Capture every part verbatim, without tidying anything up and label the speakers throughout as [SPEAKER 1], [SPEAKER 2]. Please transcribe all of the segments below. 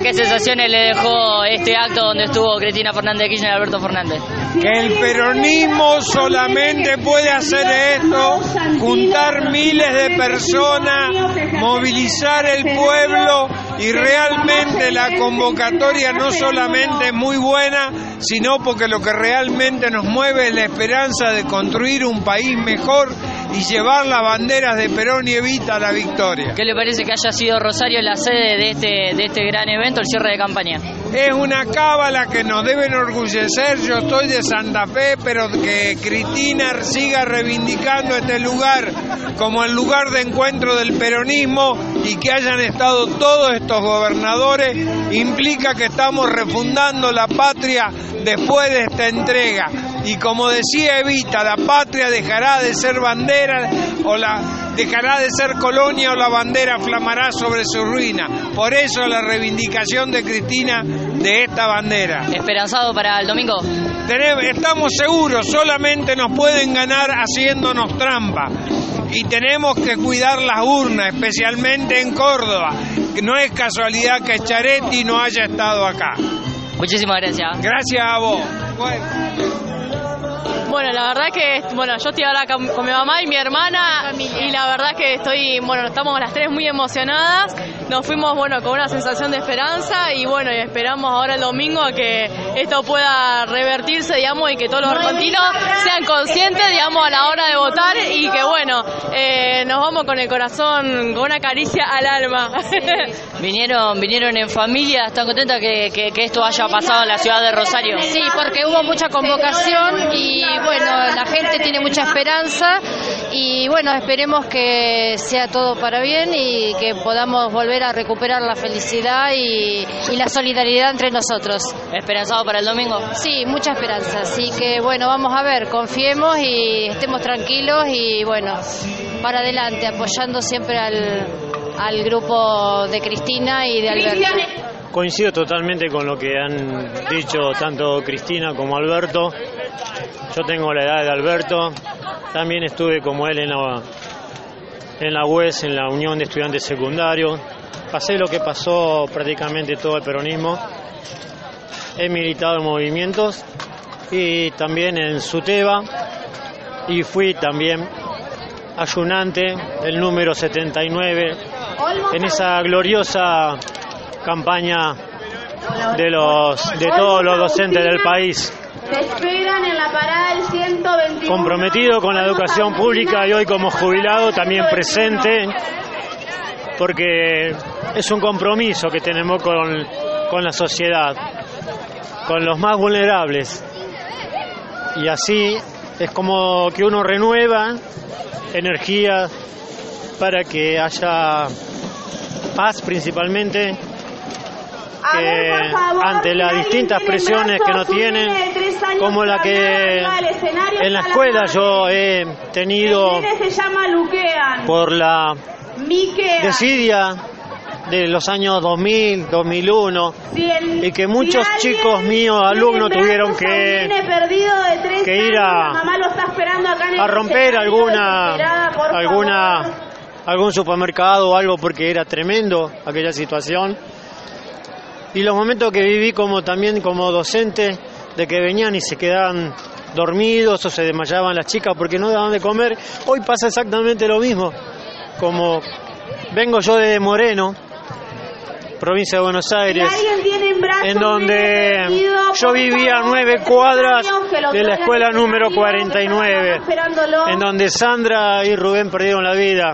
[SPEAKER 1] ¿qué sensaciones le dejó este acto donde estuvo Cristina Fernández de Kirchner y Alberto Fernández?
[SPEAKER 2] Que el peronismo solamente puede hacer esto, juntar miles de personas, movilizar el pueblo, y realmente la convocatoria no solamente es muy buena, sino porque lo que realmente nos mueve es la esperanza de construir un país mejor y llevar las banderas de Perón y Evita a la victoria.
[SPEAKER 1] ¿Qué le parece que haya sido Rosario la sede de este, de este gran evento, el cierre de campaña?
[SPEAKER 2] Es una cábala que nos debe enorgullecer. Yo estoy de Santa Fe, pero que Cristina siga reivindicando este lugar como el lugar de encuentro del peronismo, y que hayan estado todos estos gobernadores implica que estamos refundando la patria después de esta entrega. Y como decía Evita, la patria dejará de ser bandera o la dejará de ser colonia, o la bandera flamará sobre su ruina. Por eso la reivindicación de Cristina de esta bandera.
[SPEAKER 1] ¿Esperanzado para el domingo?
[SPEAKER 2] Tenemos, estamos seguros, solamente nos pueden ganar haciéndonos trampa. Y tenemos que cuidar las urnas, especialmente en Córdoba. No es casualidad que Schiaretti no haya estado acá.
[SPEAKER 1] Muchísimas gracias.
[SPEAKER 2] Gracias a vos. Bueno.
[SPEAKER 3] Bueno, la verdad que, bueno, yo estoy ahora con, con mi mamá y mi hermana, y la verdad que estoy, bueno, estamos las tres muy emocionadas. Nos fuimos, bueno, con una sensación de esperanza, y bueno, y esperamos ahora el domingo a que esto pueda revertirse, digamos, y que todos los argentinos sean conscientes, digamos, a la hora de votar, y que, bueno, eh, nos vamos con el corazón, con una caricia al alma.
[SPEAKER 1] ¿Vinieron vinieron en familia? ¿Están contentas que, que, que esto haya pasado en la ciudad de Rosario?
[SPEAKER 4] Sí, porque hubo mucha convocación y bueno, la gente tiene mucha esperanza, y bueno, esperemos que sea todo para bien y que podamos volver a recuperar la felicidad y, y la solidaridad entre nosotros.
[SPEAKER 1] ¿Esperanzado para el domingo?
[SPEAKER 4] Sí, mucha esperanza, así que bueno, vamos a ver, confiemos y estemos tranquilos, y bueno, para adelante, apoyando siempre al, al grupo de Cristina y de Alberto.
[SPEAKER 5] Coincido totalmente con lo que han dicho tanto Cristina como Alberto. Yo tengo la edad de Alberto, también estuve como él en la, en la U E S, en la Unión de Estudiantes Secundarios. Pasé lo que pasó prácticamente todo el peronismo. He militado en movimientos y también en SUTEBA, y fui también ayunante del número setenta y nueve en esa gloriosa campaña de los de todos los docentes del país.
[SPEAKER 6] Te esperan en la parada del ciento veintiuno.
[SPEAKER 5] Comprometido con la educación pública, y hoy como jubilado también presente, porque es un compromiso que tenemos con, con la sociedad, con los más vulnerables, y así es como que uno renueva energía para que haya paz, principalmente que ver, favor, ante las distintas presiones que no tienen, como la que en la escuela yo he tenido por la desidia de los años dos mil, dos mil uno, y que muchos chicos míos, alumnos, tuvieron que, que ir a, a romper alguna, alguna, algún supermercado o algo, porque era tremendo aquella situación. Y los momentos que viví como también como docente, de que venían y se quedaban dormidos o se desmayaban las chicas porque no daban de comer. Hoy pasa exactamente lo mismo. Como vengo yo de Moreno, provincia de Buenos Aires, en donde yo vivía a nueve cuadras de la escuela número cuarenta y nueve, en donde Sandra y Rubén perdieron la vida.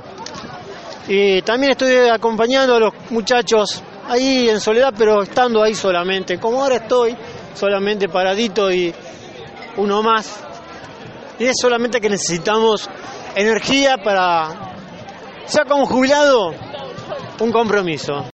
[SPEAKER 5] Y también estoy acompañando a los muchachos ahí en soledad, pero estando ahí solamente, como ahora estoy, solamente paradito y uno más. Y es solamente que necesitamos energía para, sea como jubilado, un compromiso.